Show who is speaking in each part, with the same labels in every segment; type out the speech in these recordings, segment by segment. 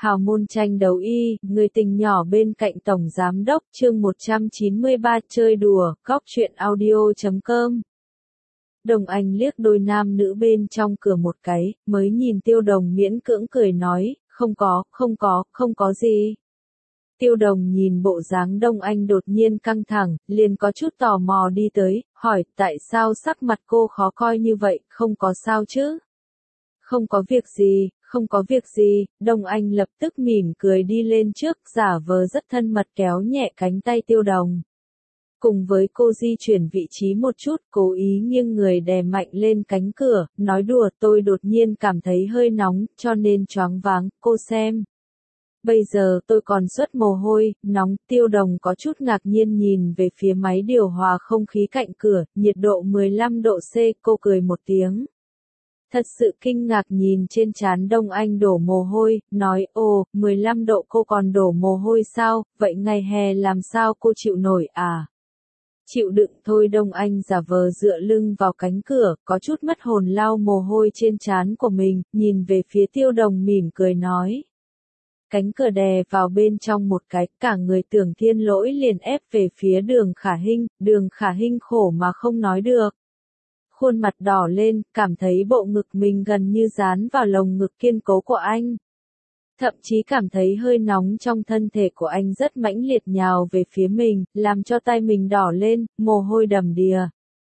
Speaker 1: Hào môn tranh đấu y, người tình nhỏ bên cạnh Tổng Giám Đốc, chương 193 chơi đùa, góc truyện audio.com. Đồng Anh liếc đôi nam nữ bên trong cửa một cái, mới nhìn Tiêu Đồng miễn cưỡng cười nói, không có gì. Tiêu Đồng nhìn bộ dáng Đông Anh đột nhiên căng thẳng, liền có chút tò mò đi tới, hỏi tại sao sắc mặt cô khó coi như vậy, không có sao chứ? Không có việc gì, Đông Anh lập tức mỉm cười đi lên trước, giả vờ rất thân mật kéo nhẹ cánh tay Tiêu Đồng. Cùng với cô di chuyển vị trí một chút, cố ý nghiêng người đè mạnh lên cánh cửa, nói đùa tôi đột nhiên cảm thấy hơi nóng, cho nên choáng váng, cô xem. Bây giờ tôi còn xuất mồ hôi, nóng, Tiêu Đồng có chút ngạc nhiên nhìn về phía máy điều hòa không khí cạnh cửa, nhiệt độ 15 độ C, cô cười một tiếng. Thật sự kinh ngạc nhìn trên trán Đông Anh đổ mồ hôi, nói ồ, 15 độ cô còn đổ mồ hôi sao, vậy ngày hè làm sao cô chịu nổi à? Chịu đựng thôi. Đông Anh giả vờ dựa lưng vào cánh cửa, có chút mất hồn lau mồ hôi trên trán của mình, nhìn về phía Tiêu Đồng mỉm cười nói. Cánh cửa đè vào bên trong một cái, cả người Tưởng Thiên Lỗi liền ép về phía Đường Khả Hinh khổ mà không nói được. Khuôn mặt đỏ lên, cảm thấy bộ ngực mình gần như dán vào lồng ngực kiên cố của anh. Thậm chí cảm thấy hơi nóng trong thân thể của anh rất mãnh liệt nhào về phía mình, làm cho tay mình đỏ lên, mồ hôi đầm đìa.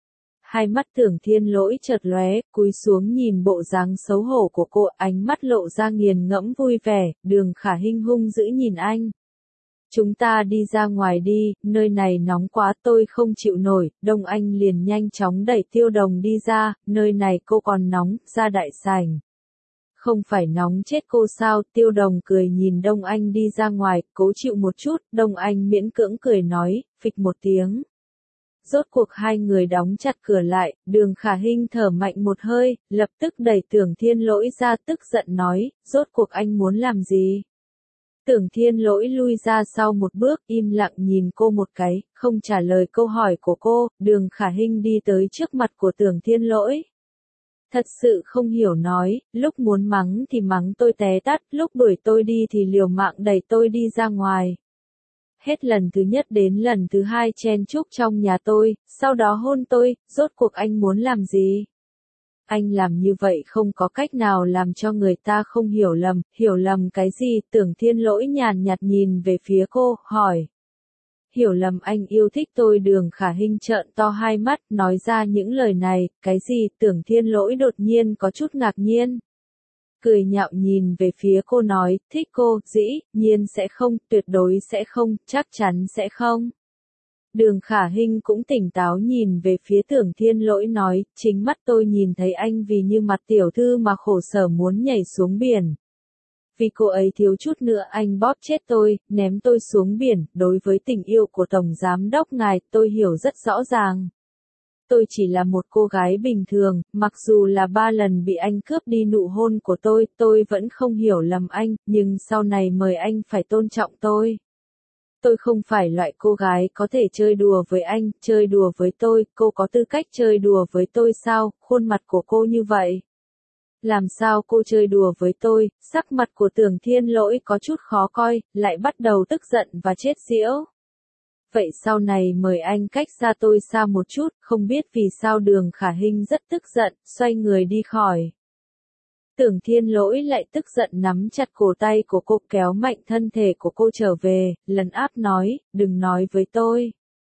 Speaker 1: Hai mắt Tưởng Thiên Lỗi chợt lóe, cúi xuống nhìn bộ dáng xấu hổ của cô, ánh mắt lộ ra nghiền ngẫm vui vẻ, Đường Khả Hinh hung dữ nhìn anh. Chúng ta đi ra ngoài đi, nơi này nóng quá tôi không chịu nổi, Đông Anh liền nhanh chóng đẩy Tiêu Đồng đi ra, nơi này cô còn nóng, ra đại sảnh. Không phải nóng chết cô sao, Tiêu Đồng cười nhìn Đông Anh đi ra ngoài, cố chịu một chút, Đông Anh miễn cưỡng cười nói, phịch một tiếng. Rốt cuộc hai người đóng chặt cửa lại, Đường Khả Hinh thở mạnh một hơi, lập tức đẩy Tưởng Thiên Lỗi ra tức giận nói, rốt cuộc anh muốn làm gì? Tưởng Thiên Lỗi lui ra sau một bước, im lặng nhìn cô một cái, không trả lời câu hỏi của cô, Đường Khả Hinh đi tới trước mặt của Tưởng Thiên Lỗi. Thật sự không hiểu nói, lúc muốn mắng thì mắng tôi té tát, lúc đuổi tôi đi thì liều mạng đẩy tôi đi ra ngoài. Hết lần thứ nhất đến lần thứ hai chen chúc trong nhà tôi, sau đó hôn tôi, rốt cuộc anh muốn làm gì? Anh làm như vậy không có cách nào làm cho người ta không hiểu lầm cái gì? Tưởng Thiên Lỗi nhàn nhạt nhìn về phía cô, hỏi. Hiểu lầm anh yêu thích tôi? Đường Khả Hinh trợn to hai mắt, nói ra những lời này, cái gì? Tưởng Thiên Lỗi đột nhiên có chút ngạc nhiên. Cười nhạo nhìn về phía cô nói, thích cô, dĩ nhiên sẽ không, tuyệt đối sẽ không, chắc chắn sẽ không. Đường Khả Hinh cũng tỉnh táo nhìn về phía Tưởng Thiên Lỗi nói, chính mắt tôi nhìn thấy anh vì như mặt tiểu thư mà khổ sở muốn nhảy xuống biển. Vì cô ấy thiếu chút nữa anh bóp chết tôi, ném tôi xuống biển, đối với tình yêu của Tổng Giám Đốc ngài, tôi hiểu rất rõ ràng. Tôi chỉ là một cô gái bình thường, mặc dù là 3 lần bị anh cướp đi nụ hôn của tôi vẫn không hiểu lầm anh, nhưng sau này mời anh phải tôn trọng tôi. Tôi không phải loại cô gái có thể chơi đùa với anh, chơi đùa với tôi, cô có tư cách chơi đùa với tôi sao? Khuôn mặt của cô như vậy. Làm sao cô chơi đùa với tôi? Sắc mặt của Tưởng Thiên Lỗi có chút khó coi, lại bắt đầu tức giận và chết giễu. Vậy sau này mời anh cách xa tôi xa một chút, không biết vì sao Đường Khả Hinh rất tức giận, xoay người đi khỏi. Tưởng Thiên Lỗi lại tức giận nắm chặt cổ tay của cô kéo mạnh thân thể của cô trở về, lấn áp nói, đừng nói với tôi.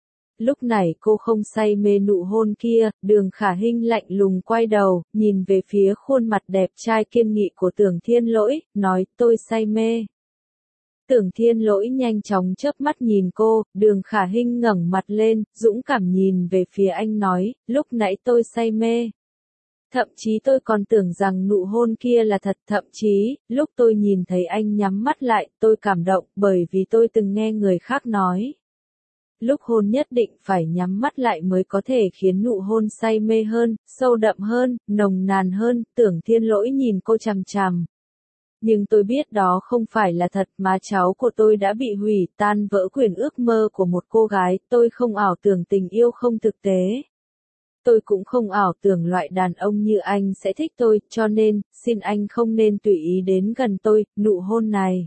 Speaker 1: Lúc này cô không say mê nụ hôn kia, Đường Khả Hinh lạnh lùng quay đầu, nhìn về phía khuôn mặt đẹp trai kiên nghị của Tưởng Thiên Lỗi, nói tôi say mê. Tưởng Thiên Lỗi nhanh chóng chớp mắt nhìn cô, Đường Khả Hinh ngẩng mặt lên, dũng cảm nhìn về phía anh nói, lúc nãy tôi say mê. Thậm chí tôi còn tưởng rằng nụ hôn kia là thật, thậm chí, lúc tôi nhìn thấy anh nhắm mắt lại, tôi cảm động, bởi vì tôi từng nghe người khác nói. Lúc hôn nhất định phải nhắm mắt lại mới có thể khiến nụ hôn say mê hơn, sâu đậm hơn, nồng nàn hơn. Tưởng Thiên Lỗi nhìn cô chằm chằm. Nhưng tôi biết đó không phải là thật, mà cháu của tôi đã bị hủy, tan vỡ quyền ước mơ của một cô gái, tôi không ảo tưởng tình yêu không thực tế. Tôi cũng không ảo tưởng loại đàn ông như anh sẽ thích tôi, cho nên, xin anh không nên tùy ý đến gần tôi, nụ hôn này.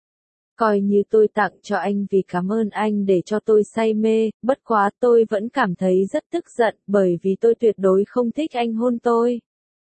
Speaker 1: Coi như tôi tặng cho anh vì cảm ơn anh để cho tôi say mê, bất quá tôi vẫn cảm thấy rất tức giận bởi vì tôi tuyệt đối không thích anh hôn tôi.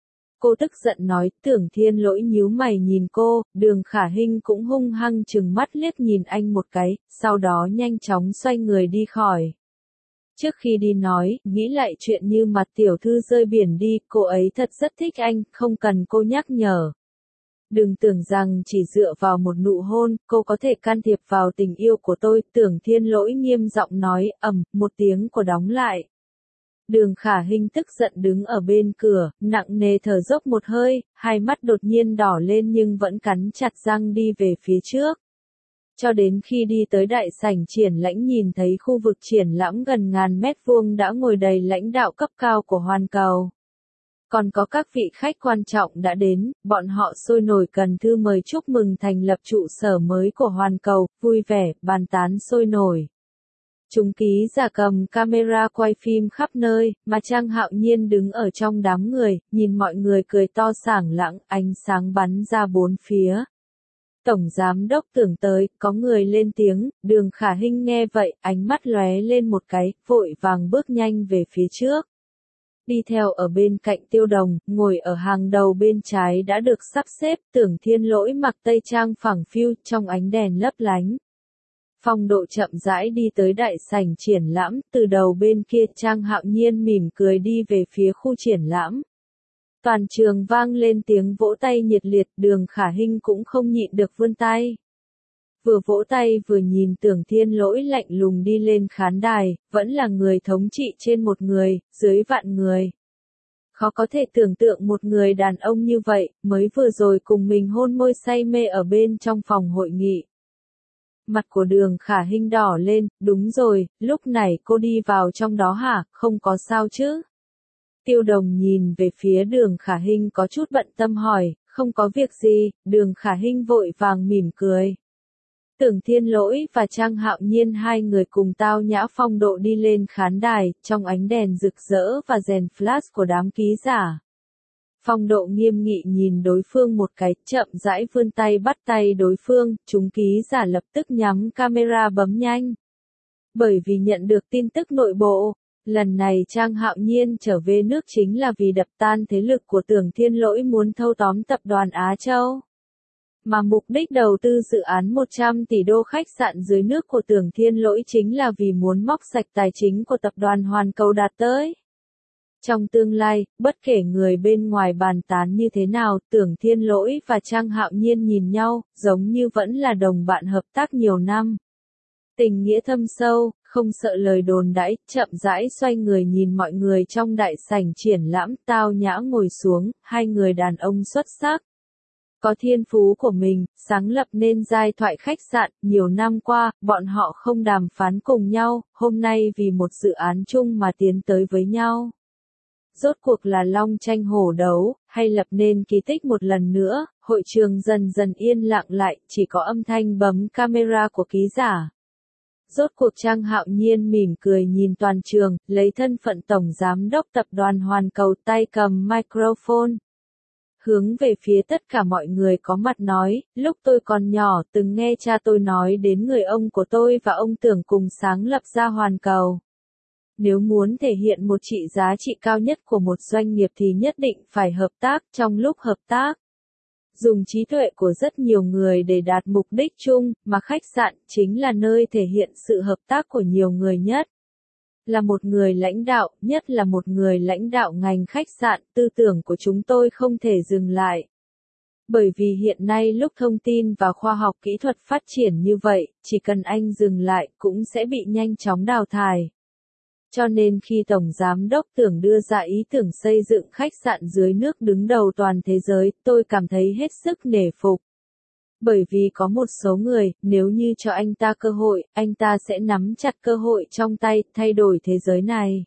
Speaker 1: Cô tức giận nói, Tưởng Thiên Lỗi nhíu mày nhìn cô, Đường Khả Hinh cũng hung hăng trừng mắt liếc nhìn anh một cái, sau đó nhanh chóng xoay người đi khỏi. Trước khi đi nói, nghĩ lại chuyện như mặt tiểu thư rơi biển đi, cô ấy thật rất thích anh, không cần cô nhắc nhở. Đừng tưởng rằng chỉ dựa vào một nụ hôn, cô có thể can thiệp vào tình yêu của tôi, Tưởng Thiên Lỗi nghiêm giọng nói, một tiếng của đóng lại. Đường Khả Hinh tức giận đứng ở bên cửa, nặng nề thở dốc một hơi, hai mắt đột nhiên đỏ lên nhưng vẫn cắn chặt răng đi về phía trước. Cho đến khi đi tới đại sảnh triển lãm nhìn thấy khu vực triển lãm gần 1000 mét vuông đã ngồi đầy lãnh đạo cấp cao của Hoàn Cầu. Còn có các vị khách quan trọng đã đến, bọn họ sôi nổi cần thư mời chúc mừng thành lập trụ sở mới của Hoàn Cầu, vui vẻ, bàn tán sôi nổi. Chúng ký giả cầm camera quay phim khắp nơi, mà Trang Hạo Nhiên đứng ở trong đám người, nhìn mọi người cười to sảng lặng, ánh sáng bắn ra bốn phía. Tổng giám đốc Tưởng tới, có người lên tiếng, Đường Khả Hinh nghe vậy, ánh mắt lóe lên một cái, vội vàng bước nhanh về phía trước. Đi theo ở bên cạnh Tiêu Đồng, ngồi ở hàng đầu bên trái đã được sắp xếp, Tưởng Thiên Lỗi mặc tây trang phẳng phiu trong ánh đèn lấp lánh. Phong Độ chậm rãi đi tới đại sảnh triển lãm, từ đầu bên kia Trang Hạo Nhiên mỉm cười đi về phía khu triển lãm. Toàn trường vang lên tiếng vỗ tay nhiệt liệt, Đường Khả Hinh cũng không nhịn được vươn tay. Vừa vỗ tay vừa nhìn Tưởng Thiên Lỗi lạnh lùng đi lên khán đài, vẫn là người thống trị trên một người, dưới vạn người. Khó có thể tưởng tượng một người đàn ông như vậy, mới vừa rồi cùng mình hôn môi say mê ở bên trong phòng hội nghị. Mặt của Đường Khả Hinh đỏ lên, đúng rồi, lúc này cô đi vào trong đó hả, không có sao chứ? Tiêu Đồng nhìn về phía Đường Khả Hinh có chút bận tâm hỏi, không có việc gì, Đường Khả Hinh vội vàng mỉm cười. Tưởng Thiên Lỗi và Trang Hạo Nhiên hai người cùng Tao Nhã Phong Độ đi lên khán đài, trong ánh đèn rực rỡ và rèn flash của đám ký giả. Phong Độ nghiêm nghị nhìn đối phương một cái, chậm rãi vươn tay bắt tay đối phương, chúng ký giả lập tức nhắm camera bấm nhanh. Bởi vì nhận được tin tức nội bộ, lần này Trang Hạo Nhiên trở về nước chính là vì đập tan thế lực của Tưởng Thiên Lỗi muốn thâu tóm tập đoàn Á Châu. Mà mục đích đầu tư dự án 100 tỷ đô khách sạn dưới nước của Tưởng Thiên Lỗi chính là vì muốn móc sạch tài chính của tập đoàn Hoàn Cầu đạt tới. Trong tương lai, bất kể người bên ngoài bàn tán như thế nào, Tưởng Thiên Lỗi và Trang Hạo Nhiên nhìn nhau, giống như vẫn là đồng bạn hợp tác nhiều năm. Tình nghĩa thâm sâu, không sợ lời đồn đãi, chậm rãi xoay người nhìn mọi người trong đại sảnh triển lãm, Tao Nhã ngồi xuống, hai người đàn ông xuất sắc. Có thiên phú của mình, sáng lập nên giai thoại khách sạn, nhiều năm qua, bọn họ không đàm phán cùng nhau, hôm nay vì một dự án chung mà tiến tới với nhau. Rốt cuộc là long tranh hổ đấu, hay lập nên kỳ tích một lần nữa, hội trường dần dần yên lặng lại, chỉ có âm thanh bấm camera của ký giả. Rốt cuộc Trang Hạo Nhiên mỉm cười nhìn toàn trường, lấy thân phận tổng giám đốc tập đoàn Hoàn Cầu tay cầm microphone. Hướng về phía tất cả mọi người có mặt nói, lúc tôi còn nhỏ từng nghe cha tôi nói đến người ông của tôi và ông Tưởng cùng sáng lập ra Hoàn Cầu. Nếu muốn thể hiện một trị giá trị cao nhất của một doanh nghiệp thì nhất định phải hợp tác, trong lúc hợp tác. Dùng trí tuệ của rất nhiều người để đạt mục đích chung, mà khách sạn chính là nơi thể hiện sự hợp tác của nhiều người nhất. Là một người lãnh đạo, nhất là một người lãnh đạo ngành khách sạn, tư tưởng của chúng tôi không thể dừng lại. Bởi vì hiện nay lúc thông tin và khoa học kỹ thuật phát triển như vậy, chỉ cần anh dừng lại cũng sẽ bị nhanh chóng đào thải. Cho nên khi Tổng Giám đốc Tưởng đưa ra ý tưởng xây dựng khách sạn dưới nước đứng đầu toàn thế giới, tôi cảm thấy hết sức nể phục. Bởi vì có một số người, nếu như cho anh ta cơ hội, anh ta sẽ nắm chặt cơ hội trong tay, thay đổi thế giới này.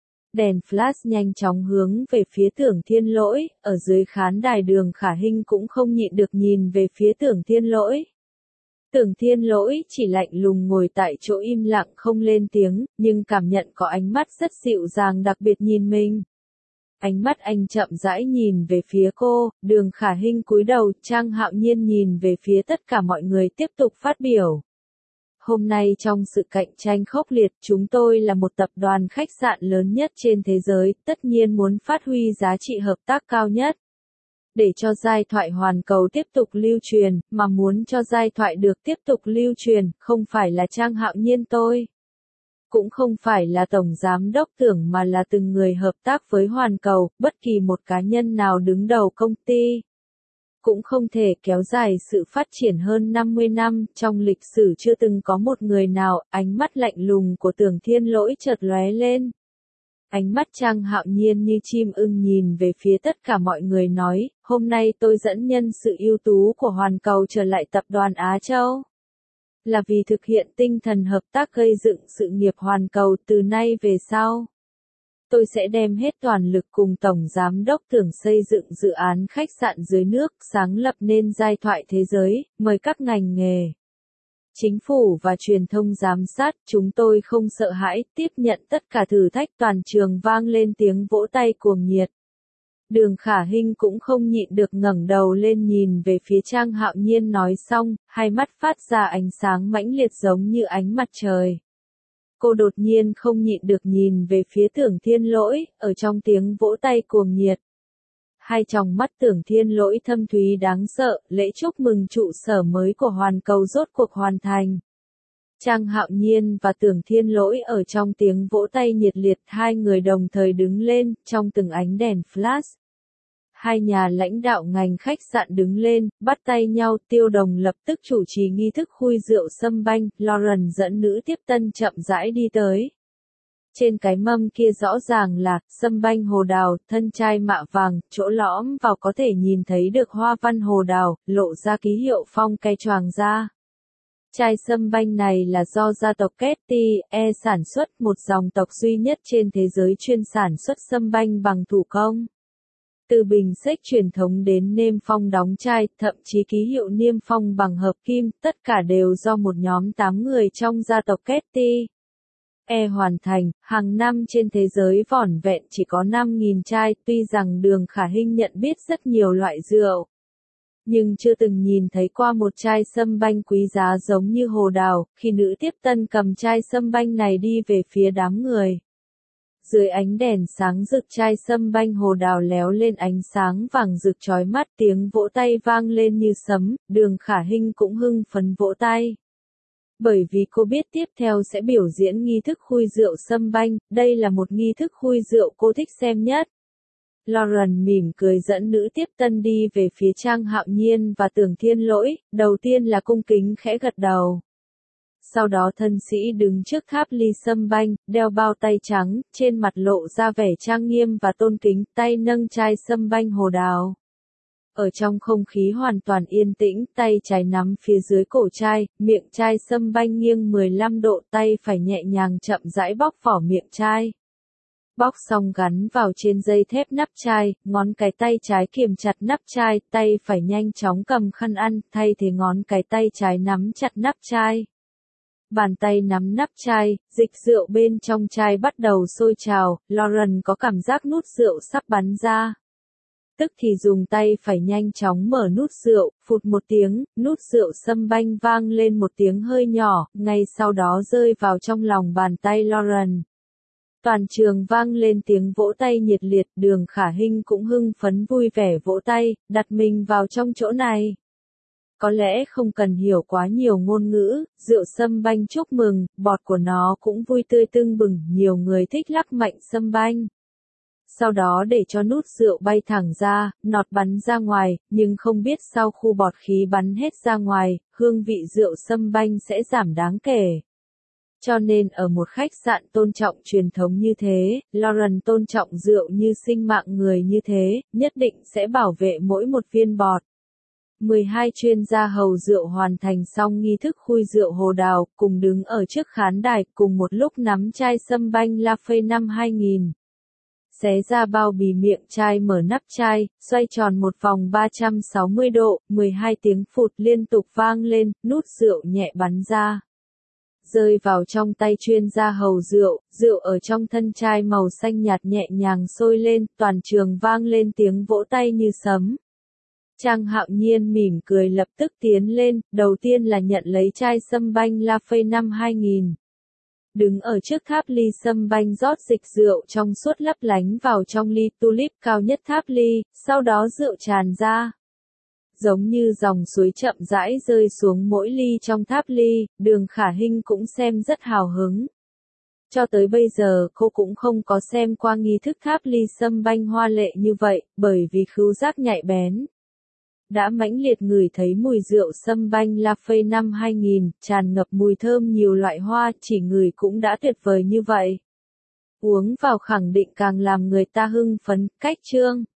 Speaker 1: Đèn flash nhanh chóng hướng về phía Tưởng Thiên Lỗi, ở dưới khán đài Đường Khả Hinh cũng không nhịn được nhìn về phía Tưởng Thiên Lỗi. Tưởng Thiên Lỗi chỉ lạnh lùng ngồi tại chỗ im lặng không lên tiếng, nhưng cảm nhận có ánh mắt rất dịu dàng đặc biệt nhìn mình. Ánh mắt anh chậm rãi nhìn về phía cô, Đường Khả Hinh cúi đầu, Trang Hạo Nhiên nhìn về phía tất cả mọi người tiếp tục phát biểu. Hôm nay trong sự cạnh tranh khốc liệt, chúng tôi là một tập đoàn khách sạn lớn nhất trên thế giới, tất nhiên muốn phát huy giá trị hợp tác cao nhất. Để cho giai thoại hoàn cầu tiếp tục lưu truyền, mà muốn cho giai thoại được tiếp tục lưu truyền, không phải là Trang Hạo Nhiên tôi. Cũng không phải là Tổng Giám Đốc Tưởng mà là từng người hợp tác với hoàn cầu, bất kỳ một cá nhân nào đứng đầu công ty. Cũng không thể kéo dài sự phát triển hơn 50 năm, trong lịch sử chưa từng có một người nào, ánh mắt lạnh lùng của Tưởng Thiên Lỗi chợt lóe lên. Ánh mắt Trang Hạo Nhiên như chim ưng nhìn về phía tất cả mọi người nói, hôm nay tôi dẫn nhân sự ưu tú của hoàn cầu trở lại tập đoàn Á Châu. Là vì thực hiện tinh thần hợp tác gây dựng sự nghiệp hoàn cầu từ nay về sau. Tôi sẽ đem hết toàn lực cùng Tổng Giám Đốc Tưởng xây dựng dự án khách sạn dưới nước, sáng lập nên giai thoại thế giới, mời các ngành nghề. Chính phủ và truyền thông giám sát, chúng tôi không sợ hãi, tiếp nhận tất cả thử thách. Toàn trường vang lên tiếng vỗ tay cuồng nhiệt. Đường Khả Hinh cũng không nhịn được ngẩng đầu lên nhìn về phía Trang Hạo Nhiên nói xong, hai mắt phát ra ánh sáng mãnh liệt giống như ánh mặt trời. Cô đột nhiên không nhịn được nhìn về phía Tưởng Thiên Lỗi, ở trong tiếng vỗ tay cuồng nhiệt. Hai tròng mắt Tưởng Thiên Lỗi thâm thúy đáng sợ, lễ chúc mừng trụ sở mới của hoàn cầu rốt cuộc hoàn thành. Trang Hạo Nhiên và Tưởng Thiên Lỗi ở trong tiếng vỗ tay nhiệt liệt, hai người đồng thời đứng lên, trong từng ánh đèn flash. Hai nhà lãnh đạo ngành khách sạn đứng lên, bắt tay nhau. Tiêu Đồng lập tức chủ trì nghi thức khui rượu sâm banh, Lauren dẫn nữ tiếp tân chậm rãi đi tới. Trên cái mâm kia rõ ràng là sâm banh hồ đào, thân chai mạ vàng, chỗ lõm vào có thể nhìn thấy được hoa văn hồ đào, lộ ra ký hiệu phong cây choàng ra. Chai sâm banh này là do gia tộc Ketty sản xuất, một dòng tộc duy nhất trên thế giới chuyên sản xuất sâm banh bằng thủ công. Từ bình xếch truyền thống đến nêm phong đóng chai, thậm chí ký hiệu niêm phong bằng hợp kim, tất cả đều do một nhóm 8 người trong gia tộc Ketty hoàn thành. Hàng năm trên thế giới vỏn vẹn chỉ có 5.000 chai, tuy rằng Đường Khả Hinh nhận biết rất nhiều loại rượu, nhưng chưa từng nhìn thấy qua một chai sâm banh quý giá giống như hồ đào. Khi nữ tiếp tân cầm chai sâm banh này đi về phía đám người, dưới ánh đèn sáng rực, chai sâm banh hồ đào léo lên ánh sáng vàng rực chói mắt, tiếng vỗ tay vang lên như sấm. Đường Khả Hinh cũng hưng phấn vỗ tay. Bởi vì cô biết tiếp theo sẽ biểu diễn nghi thức khui rượu sâm banh, đây là một nghi thức khui rượu cô thích xem nhất. Lauren mỉm cười dẫn nữ tiếp tân đi về phía Trang Hạo Nhiên và Tưởng Thiên Lỗi, đầu tiên là cung kính khẽ gật đầu. Sau đó thân sĩ đứng trước tháp ly sâm banh, đeo bao tay trắng, trên mặt lộ ra vẻ trang nghiêm và tôn kính, tay nâng chai sâm banh hồ đào. Ở trong không khí hoàn toàn yên tĩnh, tay trái nắm phía dưới cổ chai, miệng chai sâm banh nghiêng 15 độ, tay phải nhẹ nhàng chậm rãi bóc vỏ miệng chai. Bóc xong gắn vào trên dây thép nắp chai, ngón cái tay trái kiềm chặt nắp chai, tay phải nhanh chóng cầm khăn ăn, thay thế ngón cái tay trái nắm chặt nắp chai. Bàn tay nắm nắp chai, dịch rượu bên trong chai bắt đầu sôi trào, Lauren có cảm giác nút rượu sắp bắn ra. Tức thì dùng tay phải nhanh chóng mở nút rượu, phụt một tiếng, nút rượu sâm banh vang lên một tiếng hơi nhỏ, ngay sau đó rơi vào trong lòng bàn tay Lauren. Toàn trường vang lên tiếng vỗ tay nhiệt liệt, Đường Khả Hinh cũng hưng phấn vui vẻ vỗ tay, đặt mình vào trong chỗ này. Có lẽ không cần hiểu quá nhiều ngôn ngữ, rượu sâm banh chúc mừng, bọt của nó cũng vui tươi tưng bừng, nhiều người thích lắc mạnh sâm banh. Sau đó để cho nút rượu bay thẳng ra, nọt bắn ra ngoài, nhưng không biết sau khu bọt khí bắn hết ra ngoài, hương vị rượu sâm banh sẽ giảm đáng kể. Cho nên ở một khách sạn tôn trọng truyền thống như thế, Lauren tôn trọng rượu như sinh mạng người như thế, nhất định sẽ bảo vệ mỗi một viên bọt. 12 chuyên gia hầu rượu hoàn thành xong nghi thức khui rượu hồ đào, cùng đứng ở trước khán đài, cùng một lúc nắm chai sâm banh La Fey năm 2000. xé ra bao bì miệng chai, mở nắp chai, xoay tròn một vòng 360 độ, 12 tiếng phụt liên tục vang lên, nút rượu nhẹ bắn ra. Rơi vào trong tay chuyên gia hầu rượu, rượu ở trong thân chai màu xanh nhạt nhẹ nhàng sôi lên, toàn trường vang lên tiếng vỗ tay như sấm. Trang Hạo Nhiên mỉm cười lập tức tiến lên, đầu tiên là nhận lấy chai sâm banh La Phê năm 2000. Đứng ở trước tháp ly sâm banh rót dịch rượu trong suốt lấp lánh vào trong ly tulip cao nhất tháp ly, sau đó rượu tràn ra. Giống như dòng suối chậm rãi rơi xuống mỗi ly trong tháp ly, Đường Khả Hinh cũng xem rất hào hứng. Cho tới bây giờ cô cũng không có xem qua nghi thức tháp ly sâm banh hoa lệ như vậy, bởi vì khứu giác nhạy bén. Đã mãnh liệt ngửi thấy mùi rượu sâm banh La Phê năm 2000, tràn ngập mùi thơm nhiều loại hoa, chỉ ngửi cũng đã tuyệt vời như vậy. Uống vào khẳng định càng làm người ta hưng phấn, cách chương.